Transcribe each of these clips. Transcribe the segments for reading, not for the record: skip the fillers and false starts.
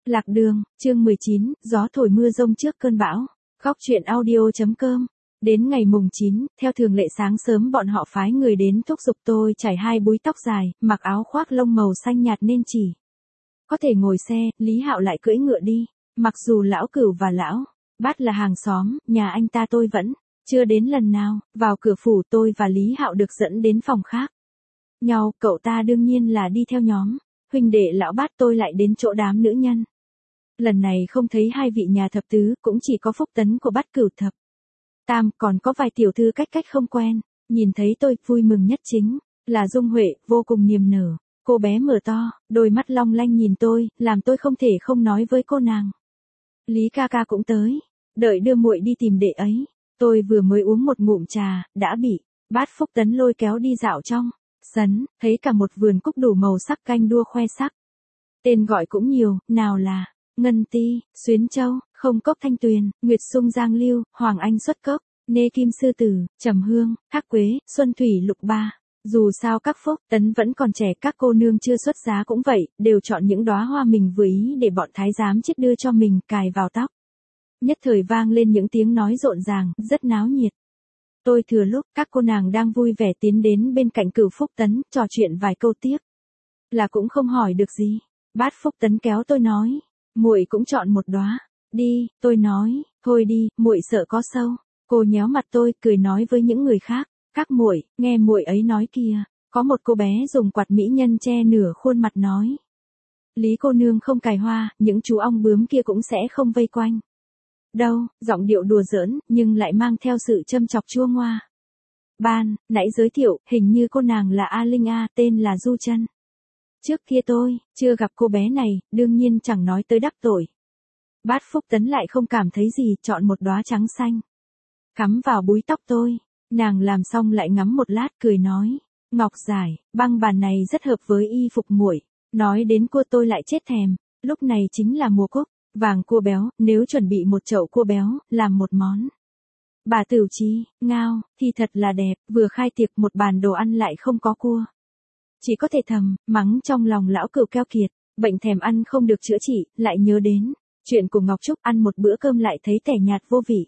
Lạc đường, chương 19, gió thổi mưa rông trước cơn bão. Góc truyện audio.com. Đến ngày mùng 9, theo thường lệ sáng sớm bọn họ phái người đến thúc giục tôi chải 2 búi tóc dài, mặc áo khoác lông màu xanh nhạt nên chỉ có thể ngồi xe. Lý Hạo lại cưỡi ngựa đi. Mặc dù lão Cửu và lão Bát là hàng xóm, nhà anh ta tôi vẫn chưa đến lần nào. Vào cửa phủ, tôi và Lý Hạo được dẫn đến phòng khác nhau, cậu ta đương nhiên là đi theo nhóm huynh đệ lão Bát, tôi lại đến chỗ đám nữ nhân. Lần này không thấy hai vị nhà thập tứ, cũng chỉ có Phúc Tấn của Bát Cửu thập tam, còn có vài tiểu thư cách không quen. Nhìn thấy tôi, vui mừng nhất chính là Dung Huệ, vô cùng niềm nở. Cô bé mở to đôi mắt long lanh nhìn tôi, làm tôi không thể không nói với cô nàng: Lý ca ca cũng tới. Đợi đưa muội đi tìm đệ ấy. Tôi vừa mới uống một ngụm trà, đã bị Bát Phúc Tấn lôi kéo đi dạo trong sân, thấy cả một vườn cúc đủ màu sắc canh đua khoe sắc. Tên gọi cũng nhiều, nào là Ngân Ti, Xuyến Châu, Không Cốc Thanh Tuyền, Nguyệt Sung Giang Lưu, Hoàng Anh Xuất Cốc, Nê Kim Sư Tử, Trầm Hương, Thác Quế, Xuân Thủy Lục Ba. Dù sao các Phúc Tấn vẫn còn trẻ, các cô nương chưa xuất giá cũng vậy, đều chọn những đóa hoa mình vừa ý để bọn thái giám chết đưa cho mình cài vào tóc. Nhất thời vang lên những tiếng nói rộn ràng, rất náo nhiệt. Tôi thừa lúc các cô nàng đang vui vẻ tiến đến bên cạnh Cửu Phúc Tấn, trò chuyện vài câu tiếp là cũng không hỏi được gì. Bát Phúc Tấn kéo tôi nói: muội cũng chọn một đóa đi. Tôi nói: thôi đi, muội sợ có sâu. Cô nhéo mặt tôi, cười nói với những người khác: các muội, nghe muội ấy nói kìa. Có một cô bé dùng quạt mỹ nhân che nửa khuôn mặt nói: Lý cô nương không cài hoa, những chú ong bướm kia cũng sẽ không vây quanh đâu. Giọng điệu đùa giỡn, nhưng lại mang theo sự châm chọc chua ngoa. Ban nãy giới thiệu, hình như cô nàng là A Linh A, tên là Du Chân. Trước kia tôi chưa gặp cô bé này, đương nhiên chẳng nói tới đắc tội. Bát Phúc Tấn lại không cảm thấy gì, chọn một đóa trắng xanh cắm vào búi tóc tôi. Nàng làm xong lại ngắm một lát, cười nói: ngọc giải, băng bàn này rất hợp với y phục muội. Nói đến cua tôi lại chết thèm. Lúc này chính là mùa cúc vàng cua béo, nếu chuẩn bị một chậu cua béo, làm một món bà tửu chi, ngao, thì thật là đẹp. Vừa khai tiệc, một bàn đồ ăn lại không có cua. Chỉ có thể thầm mắng trong lòng lão Cửu keo kiệt, bệnh thèm ăn không được chữa trị. Lại nhớ đến chuyện của Ngọc Trúc, ăn một bữa cơm lại thấy tẻ nhạt vô vị.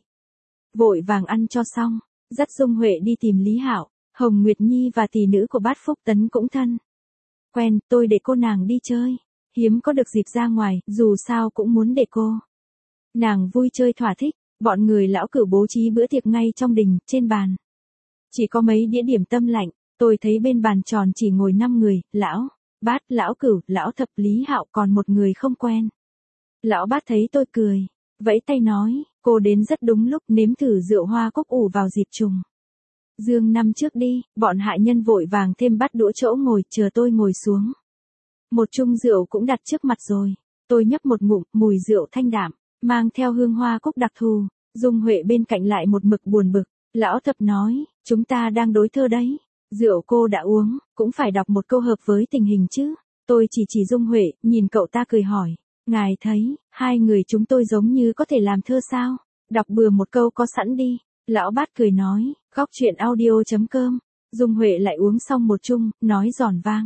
Vội vàng ăn cho xong, dắt Dung Huệ đi tìm Lý Hạo. Hồng Nguyệt Nhi và tỷ nữ của Bát Phúc Tấn cũng thân quen, tôi để cô nàng đi chơi. Hiếm có được dịp ra ngoài, dù sao cũng muốn để cô nàng vui chơi thỏa thích. Bọn người lão Cửu bố trí bữa tiệc ngay trong đình. Trên bàn chỉ có mấy đĩa điểm tâm lạnh. Tôi thấy bên bàn tròn chỉ ngồi 5 người, lão Bát, lão Cửu, lão Thập, Lý Hạo, còn một người không quen. Lão Bát thấy tôi cười, vẫy tay nói: cô đến rất đúng lúc, nếm thử rượu hoa cúc ủ vào dịp trùng dương năm trước đi. Bọn hạ nhân vội vàng thêm bát đũa chỗ ngồi, chờ tôi ngồi xuống. Một chung rượu cũng đặt trước mặt rồi. Tôi nhấp một ngụm, mùi rượu thanh đạm, mang theo hương hoa cúc đặc thù. Dung Huệ bên cạnh lại một mực buồn bực. Lão Thập nói: chúng ta đang đối thơ đấy. Rượu cô đã uống, cũng phải đọc một câu hợp với tình hình chứ. Tôi chỉ Dung Huệ, nhìn cậu ta cười hỏi: ngài thấy, hai người chúng tôi giống như có thể làm thơ sao? Đọc bừa một câu có sẵn đi. Lão Bát cười nói: góc truyện audio.com. Dung Huệ lại uống xong một chung, nói giòn vang: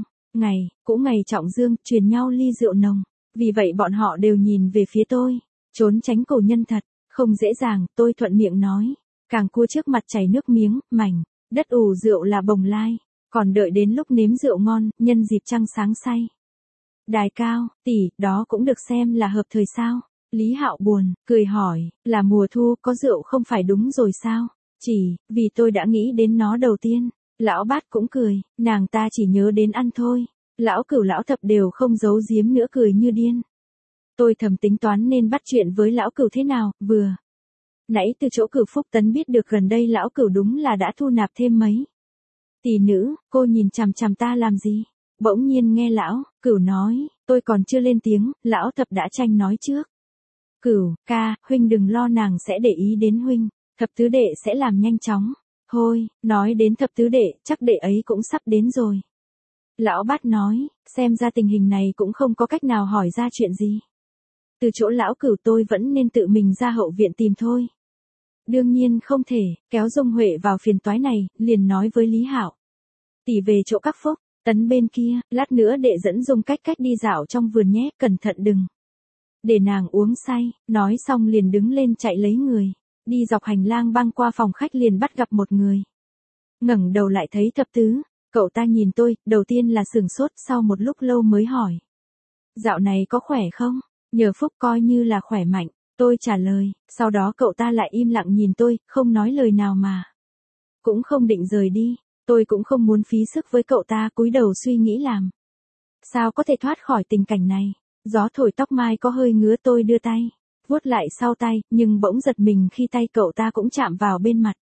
ngày trọng dương, truyền nhau ly rượu nồng. Vì vậy bọn họ đều nhìn về phía tôi, trốn tránh cổ nhân thật không dễ dàng. Tôi thuận miệng nói: càng cua trước mặt chảy nước miếng, mảnh đất ủ rượu là bồng lai. Còn đợi đến lúc nếm rượu ngon, nhân dịp trăng sáng say đài cao, tỷ, đó cũng được xem là hợp thời sao? Lý Hạo buồn cười hỏi: là mùa thu, có rượu không phải đúng rồi sao? Chỉ vì tôi đã nghĩ đến nó đầu tiên. Lão Bát cũng cười: nàng ta chỉ nhớ đến ăn thôi. Lão Cửu, lão Thập đều không giấu giếm nữa, cười như điên. Tôi thầm tính toán nên bắt chuyện với lão Cửu thế nào. Vừa nãy từ chỗ Cửu Phúc Tấn biết được gần đây lão Cửu đúng là đã thu nạp thêm mấy tỷ nữ. Cô nhìn chằm chằm ta làm gì? Bỗng nhiên nghe lão Cửu nói. Tôi còn chưa lên tiếng, lão Thập đã tranh nói trước: Cửu ca, huynh đừng lo, nàng sẽ để ý đến huynh. Thập tứ đệ sẽ làm nhanh chóng. Thôi, nói đến thập tứ đệ, chắc đệ ấy cũng sắp đến rồi. Lão Bát nói: xem ra tình hình này cũng không có cách nào hỏi ra chuyện gì. Từ chỗ lão Cửu tôi vẫn nên tự mình ra hậu viện tìm thôi. Đương nhiên không thể kéo Dung Huệ vào phiền toái này, liền nói với Lý Hạo: tỷ về chỗ các Phúc Tấn bên kia, lát nữa đệ dẫn Dung cách đi dạo trong vườn nhé, cẩn thận đừng để nàng uống say, nói xong liền đứng lên chạy lấy người. Đi dọc hành lang băng qua phòng khách liền bắt gặp một người. Ngẩng đầu lại thấy Thập Tứ, cậu ta nhìn tôi, đầu tiên là sửng sốt, sau một lúc lâu mới hỏi. Dạo này có khỏe không? Nhờ phúc coi như là khỏe mạnh, tôi trả lời, sau đó cậu ta lại im lặng nhìn tôi, không nói lời nào mà. Cũng không định rời đi, tôi cũng không muốn phí sức với cậu ta, cúi đầu suy nghĩ làm. Sao có thể thoát khỏi tình cảnh này? Gió thổi tóc mai có hơi ngứa, tôi đưa tay, vuốt lại sau tay, nhưng bỗng giật mình khi tay cậu ta cũng chạm vào bên mặt.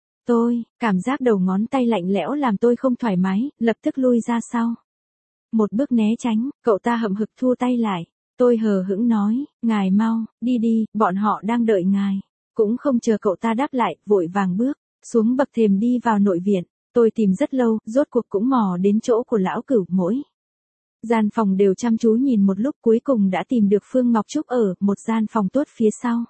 Cảm giác đầu ngón tay lạnh lẽo làm tôi không thoải mái, lập tức lui ra sau. Một bước né tránh, cậu ta hậm hực thua tay lại. Tôi hờ hững nói, ngài mau, đi đi, bọn họ đang đợi ngài. Cũng không chờ cậu ta đáp lại, vội vàng bước xuống bậc thềm đi vào nội viện. Tôi tìm rất lâu, rốt cuộc cũng mò đến chỗ của lão Cửu, mỗi gian phòng đều chăm chú nhìn một lúc, cuối cùng đã tìm được Phương Ngọc Trúc ở một gian phòng tốt phía sau.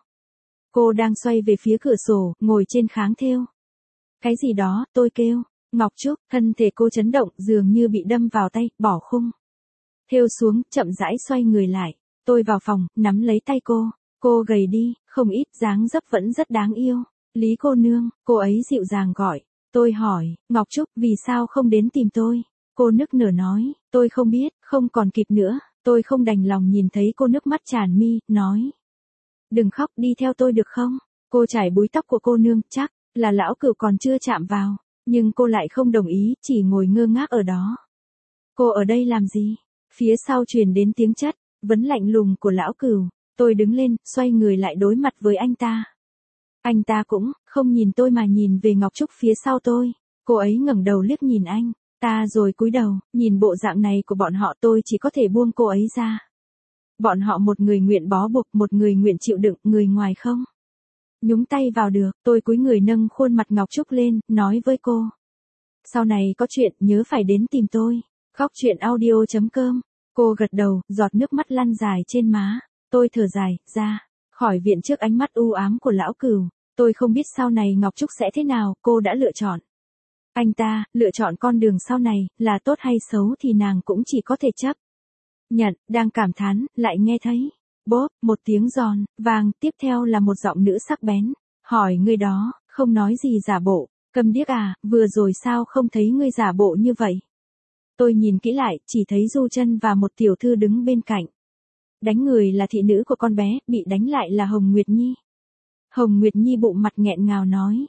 Cô đang xoay về phía cửa sổ, ngồi trên kháng thêu. Cái gì đó, tôi kêu. Ngọc Trúc, thân thể cô chấn động, dường như bị đâm vào tay, bỏ khung thêu xuống, chậm rãi xoay người lại. Tôi vào phòng, nắm lấy tay cô. Cô gầy đi, không ít, dáng dấp vẫn rất đáng yêu. Lý cô nương, cô ấy dịu dàng gọi. Tôi hỏi, Ngọc Trúc, vì sao không đến tìm tôi? Cô nức nở nói, tôi không biết, không còn kịp nữa. Tôi không đành lòng nhìn thấy cô nước mắt tràn mi, nói. Đừng khóc, đi theo tôi được không? Cô chải búi tóc của cô nương, chắc là lão Cửu còn chưa chạm vào. Nhưng cô lại không đồng ý, chỉ ngồi ngơ ngác ở đó. Cô ở đây làm gì? Phía sau truyền đến tiếng chất vấn lạnh lùng của lão Cửu. Tôi đứng lên, xoay người lại đối mặt với anh ta. Anh ta cũng không nhìn tôi mà nhìn về Ngọc Trúc phía sau tôi. Cô ấy ngẩng đầu liếc nhìn anh ta rồi cúi đầu. Nhìn bộ dạng này của bọn họ, tôi chỉ có thể buông cô ấy ra. Bọn họ một người nguyện bó buộc, một người nguyện chịu đựng, người ngoài không nhúng tay vào được. Tôi cúi người nâng khuôn mặt Ngọc Trúc lên, nói với cô. Sau này có chuyện, nhớ phải đến tìm tôi. Khóc chuyện audio.com. Cô gật đầu, giọt nước mắt lăn dài trên má. Tôi thở dài, ra khỏi viện trước ánh mắt u ám của lão Cửu. Tôi không biết sau này Ngọc Trúc sẽ thế nào, cô đã lựa chọn. Anh ta, lựa chọn con đường sau này, là tốt hay xấu thì nàng cũng chỉ có thể chấp nhận, đang cảm thán, lại nghe thấy. Bốp, một tiếng giòn, vàng, tiếp theo là một giọng nữ sắc bén. Hỏi người đó, không nói gì giả bộ. Câm điếc à, vừa rồi sao không thấy ngươi giả bộ như vậy? Tôi nhìn kỹ lại, chỉ thấy Du Trân và một tiểu thư đứng bên cạnh. Đánh người là thị nữ của con bé, bị đánh lại là Hồng Nguyệt Nhi. Hồng Nguyệt Nhi bụng mặt nghẹn ngào nói.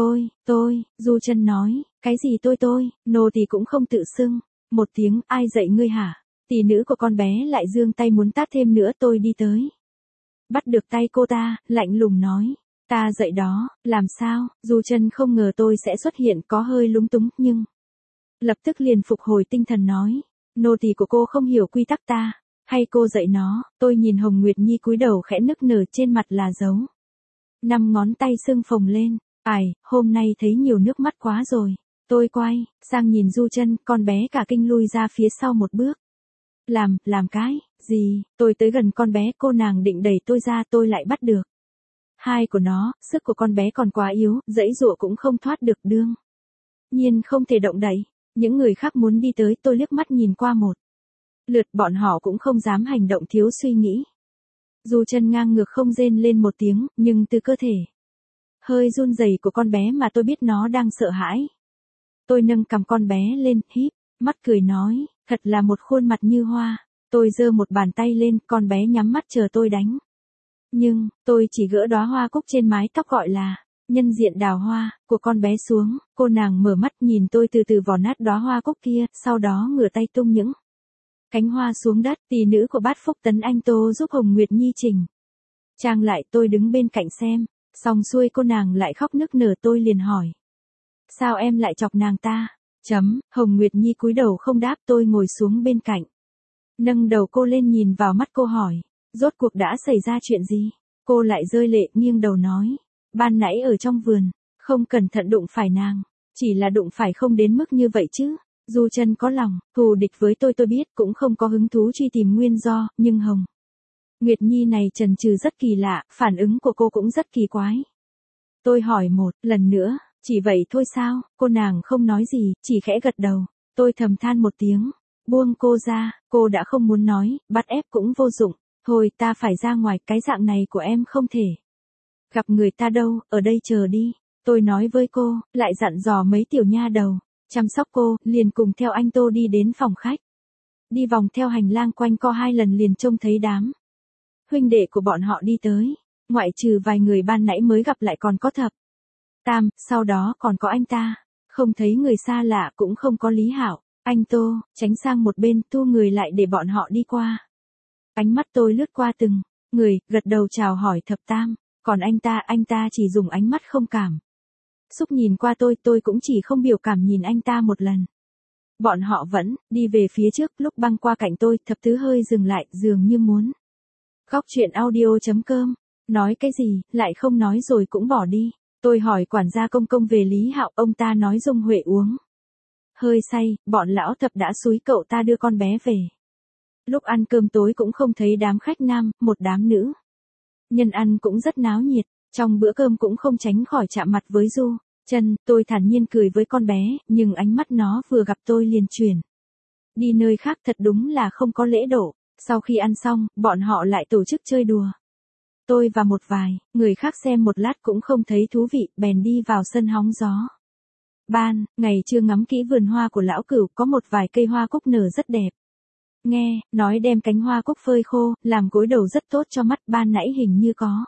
Du Trân nói, cái gì tôi, nô tỳ cũng không tự xưng. Một tiếng, ai dạy ngươi hả? Tỷ nữ của con bé lại giương tay muốn tát thêm nữa. Tôi đi tới, bắt được tay cô ta, lạnh lùng nói. Ta dạy đó, làm sao? Du Trân không ngờ tôi sẽ xuất hiện, có hơi lúng túng, nhưng lập tức liền phục hồi tinh thần nói. Nô tỳ của cô không hiểu quy tắc ta, hay cô dạy nó? Tôi nhìn Hồng Nguyệt Nhi cúi đầu khẽ nức nở, trên mặt là dấu 5 ngón tay sưng phồng lên. Ai, hôm nay thấy nhiều nước mắt quá rồi. Tôi quay sang nhìn Du Trân, con bé cả kinh lui ra phía sau một bước. Làm cái gì? Tôi tới gần con bé, cô nàng định đẩy tôi ra, tôi lại bắt được hai của nó. Sức của con bé còn quá yếu, giãy giụa cũng không thoát được, đương nhiên không thể động đậy. Những người khác muốn đi tới, tôi liếc mắt nhìn qua một lượt, bọn họ cũng không dám hành động thiếu suy nghĩ. Du Trân ngang ngược không rên lên một tiếng, nhưng từ cơ thể hơi run rẩy của con bé mà tôi biết nó đang sợ hãi. Tôi nâng cằm con bé lên, híp mắt cười nói, thật là một khuôn mặt như hoa. Tôi giơ một bàn tay lên, con bé nhắm mắt chờ tôi đánh. Nhưng, tôi chỉ gỡ đóa hoa cúc trên mái tóc gọi là nhân diện đào hoa của con bé xuống. Cô nàng mở mắt nhìn tôi từ từ vò nát đóa hoa cúc kia, sau đó ngửa tay tung những cánh hoa xuống đất. Tỷ nữ của Bát Phúc Tấn Anh Tô giúp Hồng Nguyệt Nhi chỉnh trang lại, tôi đứng bên cạnh xem. Xong xuôi cô nàng lại khóc nức nở, tôi liền hỏi. Sao em lại chọc nàng ta? Hồng Nguyệt Nhi cúi đầu không đáp, tôi ngồi xuống bên cạnh. Nâng đầu cô lên nhìn vào mắt cô hỏi. Rốt cuộc đã xảy ra chuyện gì? Cô lại rơi lệ, nghiêng đầu nói. Ban nãy ở trong vườn, không cẩn thận đụng phải nàng. Chỉ là đụng phải, không đến mức như vậy chứ. Du Trân có lòng thù địch với tôi biết, cũng không có hứng thú truy tìm nguyên do, nhưng Hồng Nguyệt Nhi này chần chừ rất kỳ lạ, phản ứng của cô cũng rất kỳ quái. Tôi hỏi một lần nữa, chỉ vậy thôi sao? Cô nàng không nói gì, chỉ khẽ gật đầu. Tôi thầm than một tiếng, buông cô ra. Cô đã không muốn nói, bắt ép cũng vô dụng. Thôi ta phải ra ngoài, cái dạng này của em không thể gặp người ta đâu, ở đây chờ đi. Tôi nói với cô, lại dặn dò mấy tiểu nha đầu chăm sóc cô, liền cùng theo anh Tô đi đến phòng khách. Đi vòng theo hành lang quanh co 2 lần liền trông thấy đám huynh đệ của bọn họ đi tới, ngoại trừ vài người ban nãy mới gặp lại còn có Thập Tam, sau đó còn có anh ta. Không thấy người xa lạ cũng không có Lý Hạo. Anh Tô, tránh sang một bên, thu người lại để bọn họ đi qua. Ánh mắt tôi lướt qua từng người, gật đầu chào hỏi Thập Tam. Còn anh ta chỉ dùng ánh mắt không cảm xúc nhìn qua tôi cũng chỉ không biểu cảm nhìn anh ta một lần. Bọn họ vẫn đi về phía trước, lúc băng qua cạnh tôi, Thập Tứ hơi dừng lại, dường như muốn góc chuyện audio.com. Nói cái gì, lại không nói rồi cũng bỏ đi. Tôi hỏi quản gia công công về Lý Hạo, ông ta nói Dung Huệ uống hơi say, bọn lão Thập đã xúi cậu ta đưa con bé về. Lúc ăn cơm tối cũng không thấy đám khách nam, một đám nữ nhân ăn cũng rất náo nhiệt, trong bữa cơm cũng không tránh khỏi chạm mặt với Du Chân. Tôi thản nhiên cười với con bé, nhưng ánh mắt nó vừa gặp tôi liền chuyển đi nơi khác, thật đúng là không có lễ độ. Sau khi ăn xong, bọn họ lại tổ chức chơi đùa. Tôi và một vài người khác xem một lát cũng không thấy thú vị, bèn đi vào sân hóng gió. Ban ngày chưa ngắm kỹ vườn hoa của lão Cửu, có một vài cây hoa cúc nở rất đẹp. Nghe nói đem cánh hoa cúc phơi khô, làm gối đầu rất tốt cho mắt, ban nãy hình như có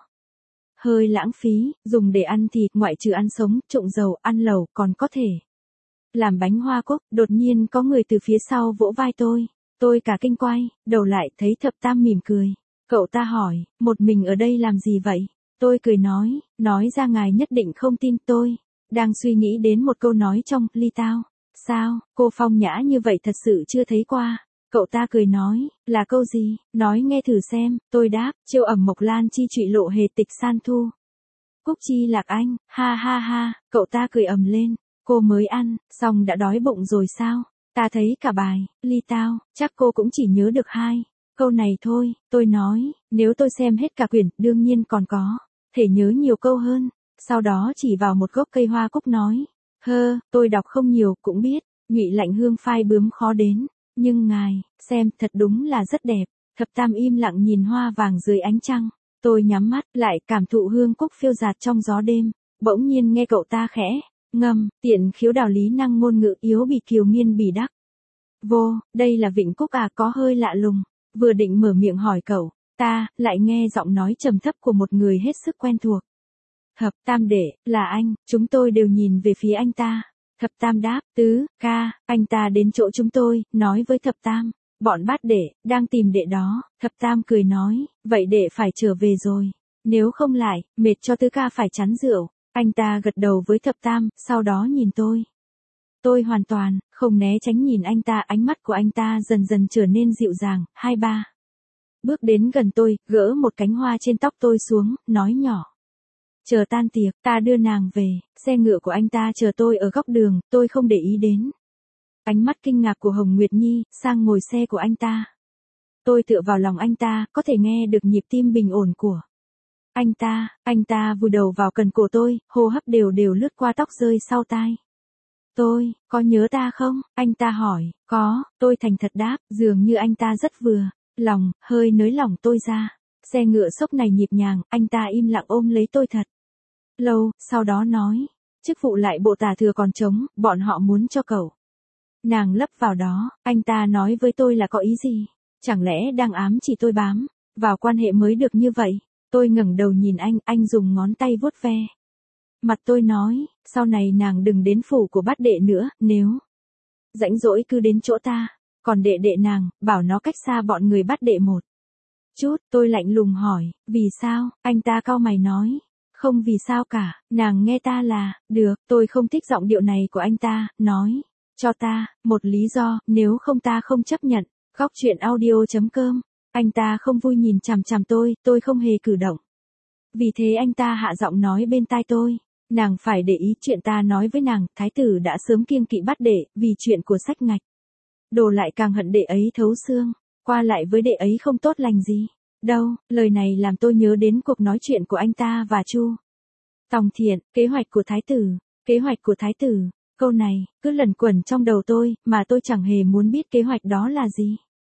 hơi lãng phí, dùng để ăn thịt, ngoại trừ ăn sống, trụng dầu, ăn lẩu, còn có thể làm bánh hoa cúc. Đột nhiên có người từ phía sau vỗ vai tôi cả kinh quay đầu lại, thấy Thập Tam mỉm cười. Cậu ta hỏi, một mình ở đây làm gì vậy? Tôi cười nói ra ngài nhất định không tin. Tôi đang suy nghĩ đến một câu nói trong ly tao. Sao, cô phong nhã như vậy thật sự chưa thấy qua. Cậu ta cười nói, là câu gì? Nói nghe thử xem. Tôi đáp, chiêu ẩm mộc lan chi trụy lộ hề tịch san thu. Cúc chi lạc anh, ha ha ha. Cậu ta cười ầm lên. Cô mới ăn xong đã đói bụng rồi sao? Ta thấy cả bài ly tao, chắc cô cũng chỉ nhớ được 2 câu này thôi. Tôi nói, nếu tôi xem hết cả quyển, đương nhiên còn có thể nhớ nhiều câu hơn. Sau đó chỉ vào một gốc cây hoa cúc nói, tôi đọc không nhiều cũng biết, nhụy lạnh hương phai bướm khó đến, nhưng ngài xem thật đúng là rất đẹp. Thập Tam im lặng nhìn hoa vàng dưới ánh trăng. Tôi nhắm mắt lại cảm thụ hương cúc phiêu dạt trong gió đêm. Bỗng nhiên nghe cậu ta khẽ ngâm, tiện khiếu đào lý năng ngôn ngữ yếu bị kiều nghiên bỉ đắc. Vô, đây là vịnh cúc à, có hơi lạ lùng. Vừa định mở miệng hỏi cậu ta, lại nghe giọng nói trầm thấp của một người hết sức quen thuộc. Thập Tam đệ, là anh. Chúng tôi đều nhìn về phía anh ta. Thập Tam đáp, Tứ ca. Anh ta đến chỗ chúng tôi, nói với Thập Tam, bọn bát đệ đang tìm đệ đó. Thập Tam cười nói, vậy đệ phải trở về rồi, nếu không lại mệt cho Tứ ca phải chắn rượu. Anh ta gật đầu với Thập Tam, sau đó nhìn tôi. Tôi hoàn toàn không né tránh nhìn anh ta, ánh mắt của anh ta dần dần trở nên dịu dàng. 2-3 bước đến gần tôi, gỡ một cánh hoa trên tóc tôi xuống, nói nhỏ, chờ tan tiệc, ta đưa nàng về. Xe ngựa của anh ta chờ tôi ở góc đường, tôi không để ý đến ánh mắt kinh ngạc của Hồng Nguyệt Nhi, sang ngồi xe của anh ta. Tôi tựa vào lòng anh ta, có thể nghe được nhịp tim bình ổn của anh ta vùi đầu vào cần cổ tôi, hô hấp đều đều lướt qua tóc rơi sau tai. Tôi, có nhớ ta không? Anh ta hỏi. Có, tôi thành thật đáp, dường như anh ta rất vừa lòng, hơi nới lỏng tôi ra. Xe ngựa sốc này nhịp nhàng, anh ta im lặng ôm lấy tôi thật lâu, sau đó nói, chức vụ lại bộ tả thừa còn trống, bọn họ muốn cho cậu nàng lấp vào đó. Anh ta nói với tôi là có ý gì? Chẳng lẽ đang ám chỉ tôi bám vào quan hệ mới được như vậy? Tôi ngẩng đầu nhìn anh dùng ngón tay vuốt ve mặt tôi nói, sau này nàng đừng đến phủ của bát đệ nữa, nếu rảnh rỗi cứ đến chỗ ta, còn đệ đệ nàng, bảo nó cách xa bọn người bát đệ một chút. Tôi lạnh lùng hỏi, vì sao? Anh ta cau mày nói, không vì sao cả, nàng nghe ta là, được. Tôi không thích giọng điệu này của anh ta, nói, cho ta một lý do, nếu không ta không chấp nhận. Góc chuyện audio.com. Anh ta không vui nhìn chằm chằm tôi không hề cử động. Vì thế anh ta hạ giọng nói bên tai tôi, nàng phải để ý chuyện ta nói với nàng. Thái tử đã sớm kiêng kỵ bát đệ, vì chuyện của sách ngạch đồ lại càng hận đệ ấy thấu xương, qua lại với đệ ấy không tốt lành gì đâu. Lời này làm tôi nhớ đến cuộc nói chuyện của anh ta và Chu Tòng Thiện. Kế hoạch của thái tử. Câu này cứ lẩn quẩn trong đầu tôi, mà tôi chẳng hề muốn biết kế hoạch đó là gì.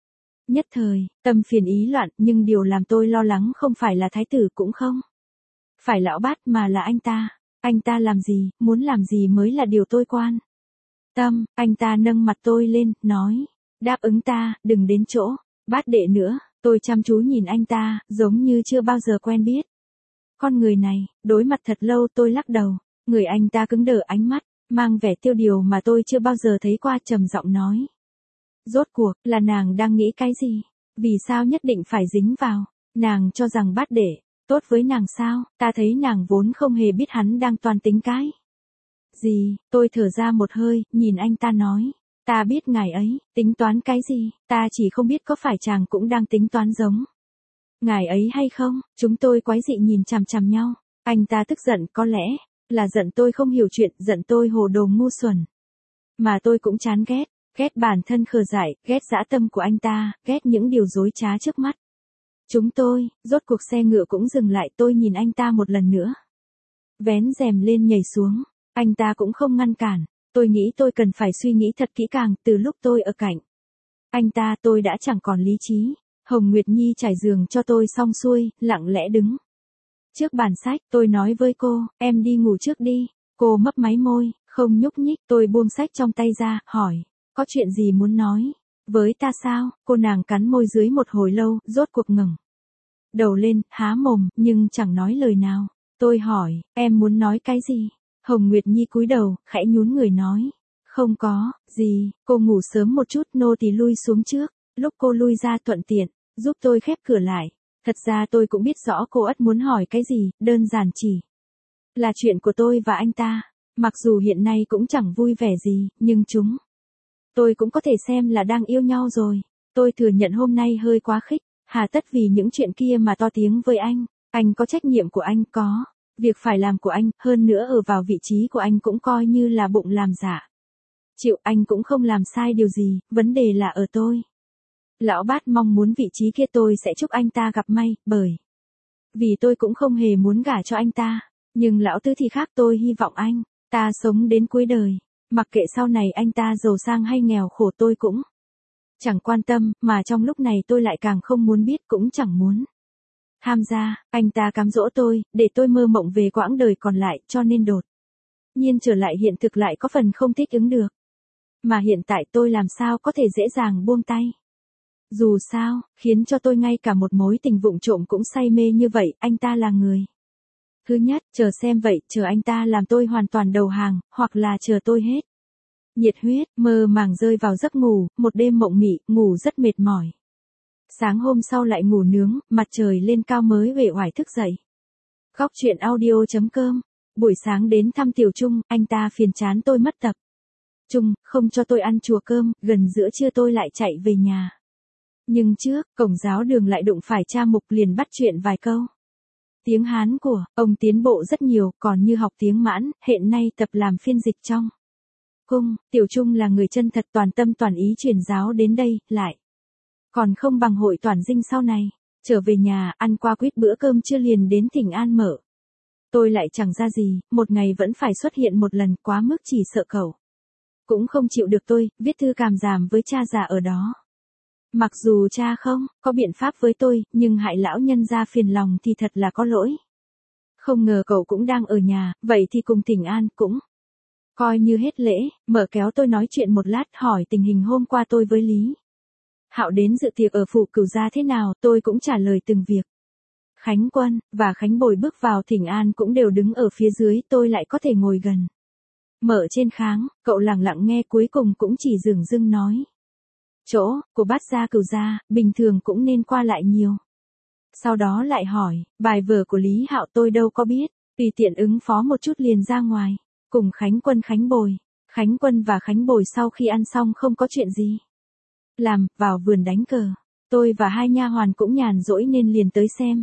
Nhất thời, tâm phiền ý loạn, nhưng điều làm tôi lo lắng không phải là thái tử cũng không. Phải lão bát mà là anh ta. Anh ta làm gì, muốn làm gì mới là điều tôi quan tâm. Anh ta nâng mặt tôi lên, nói. Đáp ứng ta, đừng đến chỗ bát đệ nữa. Tôi chăm chú nhìn anh ta, giống như chưa bao giờ quen biết. Con người này, đối mặt thật lâu tôi lắc đầu. Người anh ta cứng đờ, ánh mắt mang vẻ tiêu điều mà tôi chưa bao giờ thấy qua, trầm giọng nói. Rốt cuộc, là nàng đang nghĩ cái gì? Vì sao nhất định phải dính vào? Nàng cho rằng bát đệ tốt với nàng sao? Ta thấy nàng vốn không hề biết hắn đang toan tính cái gì. Tôi thở ra một hơi, nhìn anh ta nói. Ta biết ngài ấy tính toán cái gì, ta chỉ không biết có phải chàng cũng đang tính toán giống ngài ấy hay không. Chúng tôi quái dị nhìn chằm chằm nhau. Anh ta tức giận, có lẽ là giận tôi không hiểu chuyện, giận tôi hồ đồ ngu xuẩn. Mà tôi cũng chán ghét. Ghét bản thân khờ dại, ghét dã tâm của anh ta, ghét những điều dối trá trước mắt. Rốt cuộc xe ngựa cũng dừng lại, tôi nhìn anh ta một lần nữa. Vén rèm lên nhảy xuống, anh ta cũng không ngăn cản. Tôi nghĩ tôi cần phải suy nghĩ thật kỹ càng, từ lúc tôi ở cạnh anh ta tôi đã chẳng còn lý trí. Hồng Nguyệt Nhi trải giường cho tôi xong xuôi, lặng lẽ đứng trước bàn sách, tôi nói với cô, em đi ngủ trước đi. Cô mấp máy môi, không nhúc nhích, tôi buông sách trong tay ra, hỏi. Có chuyện gì muốn nói? Với ta sao? Cô nàng cắn môi dưới một hồi lâu, rốt cuộc ngẩng đầu lên, há mồm, nhưng chẳng nói lời nào. Tôi hỏi, em muốn nói cái gì? Hồng Nguyệt Nhi cúi đầu, khẽ nhún người nói. Không có, gì, cô ngủ sớm một chút, nô tỳ lui xuống trước. Lúc cô lui ra thuận tiện, giúp tôi khép cửa lại. Thật ra tôi cũng biết rõ cô ắt muốn hỏi cái gì, đơn giản chỉ là chuyện của tôi và anh ta. Mặc dù hiện nay cũng chẳng vui vẻ gì, nhưng tôi cũng có thể xem là đang yêu nhau rồi. Tôi thừa nhận hôm nay hơi quá khích, hà tất vì những chuyện kia mà to tiếng với anh có trách nhiệm của anh, có việc phải làm của anh, hơn nữa ở vào vị trí của anh cũng coi như là bụng làm dạ. Chịu, anh cũng không làm sai điều gì, vấn đề là ở tôi. Lão bát mong muốn vị trí kia tôi sẽ chúc anh ta gặp may, bởi vì tôi cũng không hề muốn gả cho anh ta. Nhưng lão tứ thì khác, tôi hy vọng anh ta sống đến cuối đời. Mặc kệ sau này anh ta giàu sang hay nghèo khổ tôi cũng chẳng quan tâm, mà trong lúc này tôi lại càng không muốn biết, cũng chẳng muốn tham gia. Anh ta cám dỗ tôi, để tôi mơ mộng về quãng đời còn lại, cho nên đột nhiên trở lại hiện thực lại có phần không thích ứng được. Mà hiện tại tôi làm sao có thể dễ dàng buông tay. Dù sao, khiến cho tôi ngay cả một mối tình vụng trộm cũng say mê như vậy, anh ta là người thứ nhất, chờ xem vậy, chờ anh ta làm tôi hoàn toàn đầu hàng, hoặc là chờ tôi hết nhiệt huyết, mơ màng rơi vào giấc ngủ, một đêm mộng mị, ngủ rất mệt mỏi. Sáng hôm sau lại ngủ nướng, mặt trời lên cao mới uể oải thức dậy. Góc truyện audio.com. Buổi sáng đến thăm Tiểu Trung, anh ta phiền chán tôi mất tập trung, không cho tôi ăn chùa cơm, gần giữa trưa tôi lại chạy về nhà. Nhưng trước, cổng giáo đường lại đụng phải cha Mục, liền bắt chuyện vài câu. Tiếng Hán của ông tiến bộ rất nhiều, còn như học tiếng Mãn, hiện nay tập làm phiên dịch trong cung. Tiểu Trung là người chân thật, toàn tâm toàn ý truyền giáo đến đây, lại còn không bằng Hội Toản Dinh sau này. Trở về nhà, ăn qua quýt bữa cơm chưa liền đến Thỉnh An mở. Tôi lại chẳng ra gì, một ngày vẫn phải xuất hiện một lần, quá mức chỉ sợ cậu cũng không chịu được tôi, viết thư cảm giảm với cha già ở đó. Mặc dù cha không có biện pháp với tôi, nhưng hại lão nhân gia phiền lòng thì thật là có lỗi. Không ngờ cậu cũng đang ở nhà, vậy thì cùng Thỉnh An cũng coi như hết lễ. Mở kéo tôi nói chuyện một lát, hỏi tình hình hôm qua tôi với Lý Hạo đến dự tiệc ở phủ Cửu gia thế nào, tôi cũng trả lời từng việc. Khánh Quân và Khánh Bồi bước vào Thỉnh An cũng đều đứng ở phía dưới, tôi lại có thể ngồi gần mở trên kháng. Cậu lặng lặng nghe, cuối cùng cũng chỉ dửng dưng nói. Chỗ của Bát gia Cửu gia, bình thường cũng nên qua lại nhiều. Sau đó lại hỏi, bài vở của Lý Hạo tôi đâu có biết, tùy tiện ứng phó một chút liền ra ngoài, cùng Khánh Quân Khánh Bồi. Khánh Quân và Khánh Bồi sau khi ăn xong không có chuyện gì làm, vào vườn đánh cờ. Tôi và hai nha hoàn cũng nhàn rỗi nên liền tới xem.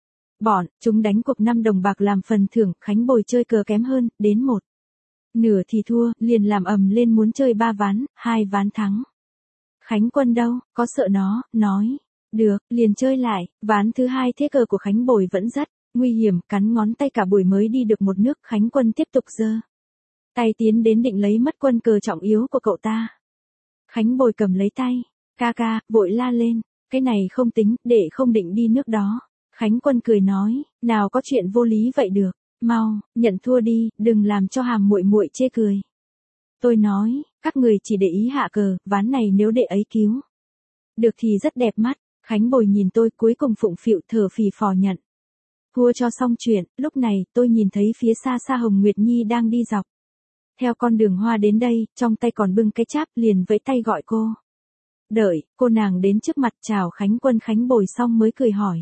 Bọn chúng đánh cuộc 5 đồng bạc làm phần thưởng, Khánh Bồi chơi cờ kém hơn, đến một nửa thì thua, liền làm ầm lên muốn chơi 3 ván, 2 ván thắng. Khánh Quân đâu, có sợ nó, nói. Được, liền chơi lại, ván thứ 2 thế cờ của Khánh Bồi vẫn rất nguy hiểm, cắn ngón tay cả buổi mới đi được một nước. Khánh Quân tiếp tục giơ tay tiến đến định lấy mất quân cờ trọng yếu của cậu ta. Khánh Bồi cầm lấy tay, ca ca, vội la lên. Cái này không tính, đệ không định đi nước đó. Khánh Quân cười nói, nào có chuyện vô lý vậy được, mau, nhận thua đi, đừng làm cho Hàm muội muội chê cười. Tôi nói, các người chỉ để ý hạ cờ, ván này nếu đệ ấy cứu được thì rất đẹp mắt. Khánh Bồi nhìn tôi cuối cùng phụng phịu thở phì phò nhận. Thua cho xong chuyện, lúc này tôi nhìn thấy phía xa xa Hồng Nguyệt Nhi đang đi dọc theo con đường hoa đến đây, trong tay còn bưng cái cháp, liền vẫy tay gọi cô. Đợi, cô nàng đến trước mặt chào Khánh Quân Khánh Bồi xong mới cười hỏi.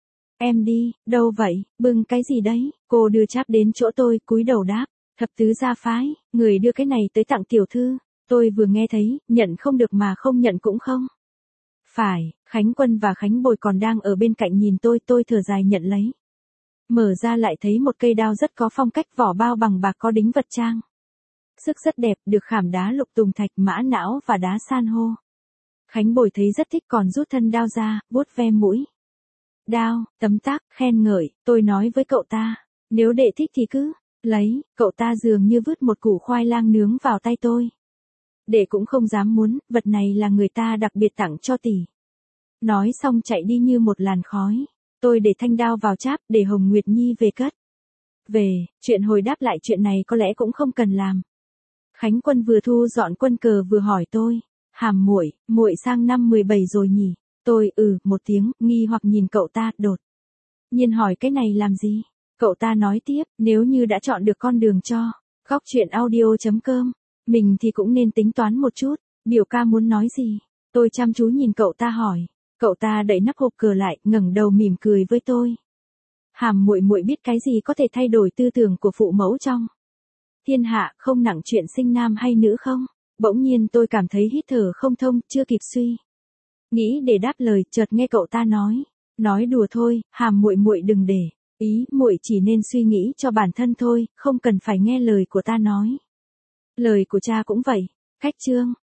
Em đi, đâu vậy, bưng cái gì đấy? Cô đưa cháp đến chỗ tôi, cúi đầu đáp. Thập tứ gia phái, người đưa cái này tới tặng tiểu thư. Tôi vừa nghe thấy, nhận không được mà không nhận cũng không. Phải, Khánh Quân và Khánh Bồi còn đang ở bên cạnh nhìn tôi thở dài nhận lấy. Mở ra lại thấy một cây đao rất có phong cách, vỏ bao bằng bạc có đính vật trang sức rất đẹp, được khảm đá lục tùng thạch mã não và đá san hô. Khánh Bồi thấy rất thích còn rút thân đao ra, vuốt ve mũi đao, tấm tắc, khen ngợi. Tôi nói với cậu ta, nếu đệ thích thì cứ lấy. Cậu ta dường như vứt một củ khoai lang nướng vào tay tôi. Đệ cũng không dám muốn, vật này là người ta đặc biệt tặng cho tỷ. Nói xong chạy đi như một làn khói. Tôi để thanh đao vào cháp, để Hồng Nguyệt Nhi về cất. Về, chuyện hồi đáp lại chuyện này có lẽ cũng không cần làm. Khánh Quân vừa thu dọn quân cờ vừa hỏi tôi, Hàm muội, muội sang năm 17 rồi nhỉ? Tôi một tiếng, nghi hoặc nhìn cậu ta, đột nhiên hỏi cái này làm gì? Cậu ta nói tiếp, nếu như đã chọn được con đường cho góc chuyện audio.com, mình thì cũng nên tính toán một chút. Biểu ca muốn nói gì? Tôi chăm chú nhìn cậu ta hỏi. Cậu ta đậy nắp hộp cờ lại, ngẩng đầu mỉm cười với tôi. Hàm muội muội biết cái gì có thể thay đổi tư tưởng của phụ mẫu trong thiên hạ, không nặng chuyện sinh nam hay nữ không? Bỗng nhiên tôi cảm thấy hít thở không thông, chưa kịp suy nghĩ để đáp lời, chợt nghe cậu ta nói đùa thôi, Hàm muội muội đừng để ý, muội chỉ nên suy nghĩ cho bản thân thôi, không cần phải nghe lời của ta nói. Lời của cha cũng vậy. Cách chương